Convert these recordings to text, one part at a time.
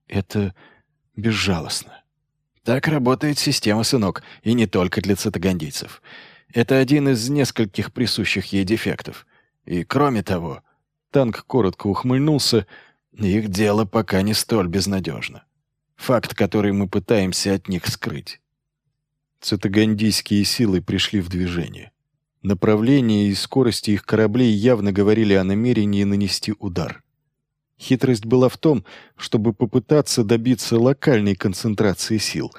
Это безжалостно. Так работает система, сынок, и не только для цитагандийцев. Это один из нескольких присущих ей дефектов. И кроме того, танк коротко ухмыльнулся, их дело пока не столь безнадежно. Факт, который мы пытаемся от них скрыть. Цитагандийские силы пришли в движение. Направление и скорости их кораблей явно говорили о намерении нанести удар. Хитрость была в том, чтобы попытаться добиться локальной концентрации сил.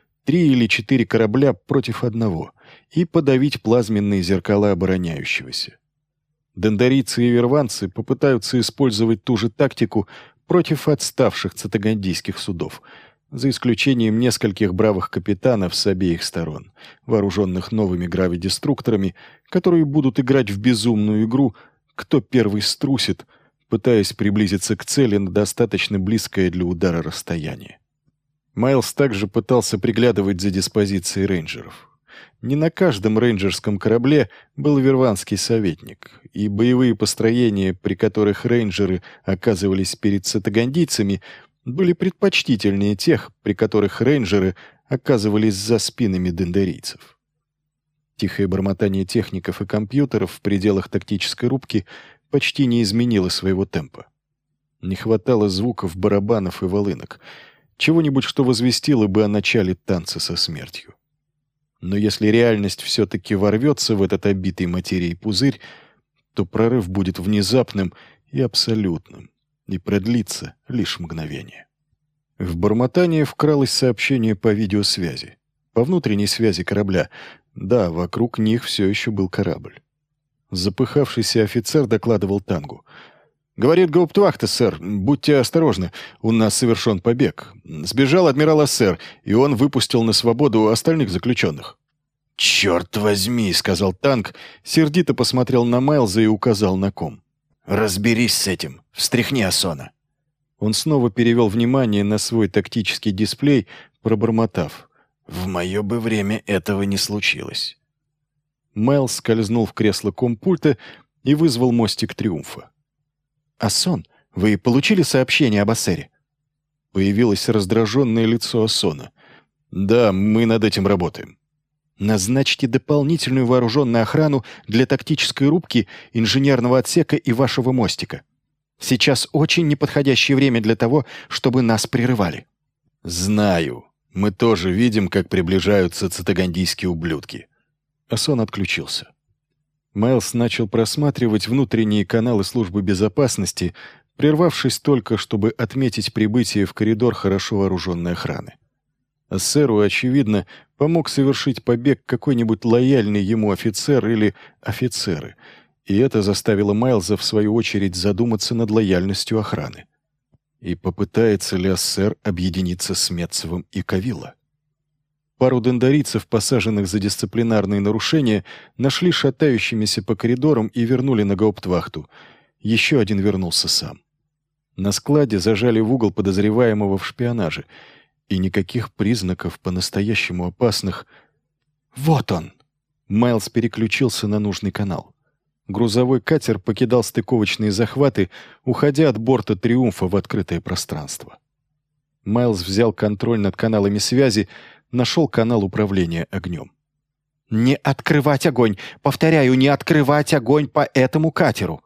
3 или 4 корабля против одного и подавить плазменные зеркала обороняющегося. Дендарийцы и верванцы попытаются использовать ту же тактику против отставших цитагандийских судов, за исключением нескольких бравых капитанов с обеих сторон, вооруженных новыми гравидеструкторами, которые будут играть в безумную игру «Кто первый струсит», пытаясь приблизиться к цели на достаточно близкое для удара расстояние. Майлз также пытался приглядывать за диспозицией рейнджеров. Не на каждом рейнджерском корабле был верванский советник, и боевые построения, при которых рейнджеры оказывались перед цитагандийцами, были предпочтительнее тех, при которых рейнджеры оказывались за спинами дендарийцев. Тихое бормотание техников и компьютеров в пределах тактической рубки почти не изменило своего темпа. Не хватало звуков барабанов и волынок, чего-нибудь, что возвестило бы о начале танца со смертью. Но если реальность все-таки ворвется в этот обитый материей пузырь, то прорыв будет внезапным и абсолютным, и продлится лишь мгновение. В бормотание вкралось сообщение по видеосвязи, по внутренней связи корабля. Да, вокруг них все еще был корабль. Запыхавшийся офицер докладывал Тангу. «Говорит гауптвахта, сэр, будьте осторожны, у нас совершен побег. Сбежал адмирал Ассер, и он выпустил на свободу остальных заключенных». «Черт возьми», — сказал Танк, сердито посмотрел на Майлза и указал на ком. «Разберись с этим, встряхни Асона». Он снова перевел внимание на свой тактический дисплей, пробормотав: «В мое бы время этого не случилось». Майлз скользнул в кресло компульта и вызвал мостик Триумфа. «Ассон, вы получили сообщение об Ассере?» Появилось раздраженное лицо Ассона. «Да, мы над этим работаем». «Назначьте дополнительную вооруженную охрану для тактической рубки, инженерного отсека и вашего мостика. Сейчас очень неподходящее время для того, чтобы нас прерывали». «Знаю. Мы тоже видим, как приближаются цитагандийские ублюдки». Ассон отключился. Майлз начал просматривать внутренние каналы службы безопасности, прервавшись только, чтобы отметить прибытие в коридор хорошо вооруженной охраны. Ассеру, очевидно, помог совершить побег какой-нибудь лояльный ему офицер или офицеры, и это заставило Майлза, в свою очередь, задуматься над лояльностью охраны. И попытается ли Ассер объединиться с Метцевым и Кавилла? Пару дендарийцев, посаженных за дисциплинарные нарушения, нашли шатающимися по коридорам и вернули на гауптвахту. Еще один вернулся сам. На складе зажали в угол подозреваемого в шпионаже, и никаких признаков по-настоящему опасных. «Вот он!» Майлз переключился на нужный канал. Грузовой катер покидал стыковочные захваты, уходя от борта «Триумфа» в открытое пространство. Майлз взял контроль над каналами связи, нашел канал управления огнем. «Не открывать огонь! Повторяю, не открывать огонь по этому катеру!»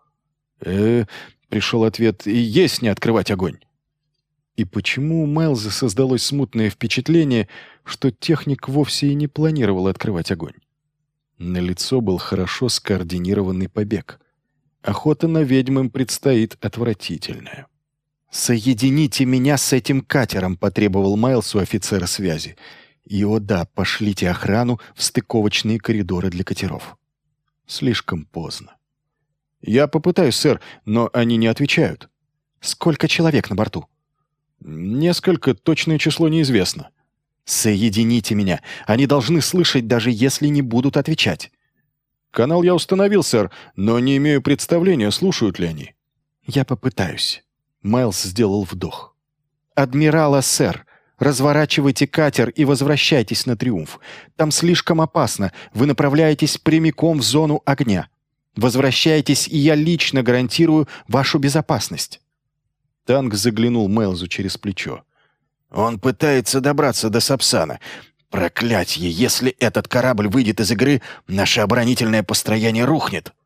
Пришел ответ: «Есть не открывать огонь». И почему у Майлза создалось смутное впечатление, что техник вовсе и не планировал открывать огонь? Налицо был хорошо скоординированный побег. Охота на ведьм им предстоит отвратительная. «Соедините меня с этим катером», — потребовал Майлз у офицера связи. «И, о да, пошлите охрану в стыковочные коридоры для катеров». Слишком поздно. «Я попытаюсь, сэр, но они не отвечают». «Сколько человек на борту?» «Несколько, точное число неизвестно». «Соедините меня. Они должны слышать, даже если не будут отвечать». «Канал я установил, сэр, но не имею представления, слушают ли они». «Я попытаюсь». Майлз сделал вдох. «Адмирал Ассер, разворачивайте катер и возвращайтесь на Триумф. Там слишком опасно. Вы направляетесь прямиком в зону огня. Возвращайтесь, и я лично гарантирую вашу безопасность». Танк заглянул Майлзу через плечо. Он пытается добраться до Сапсана. Проклятье, если этот корабль выйдет из игры, наше оборонительное построение рухнет.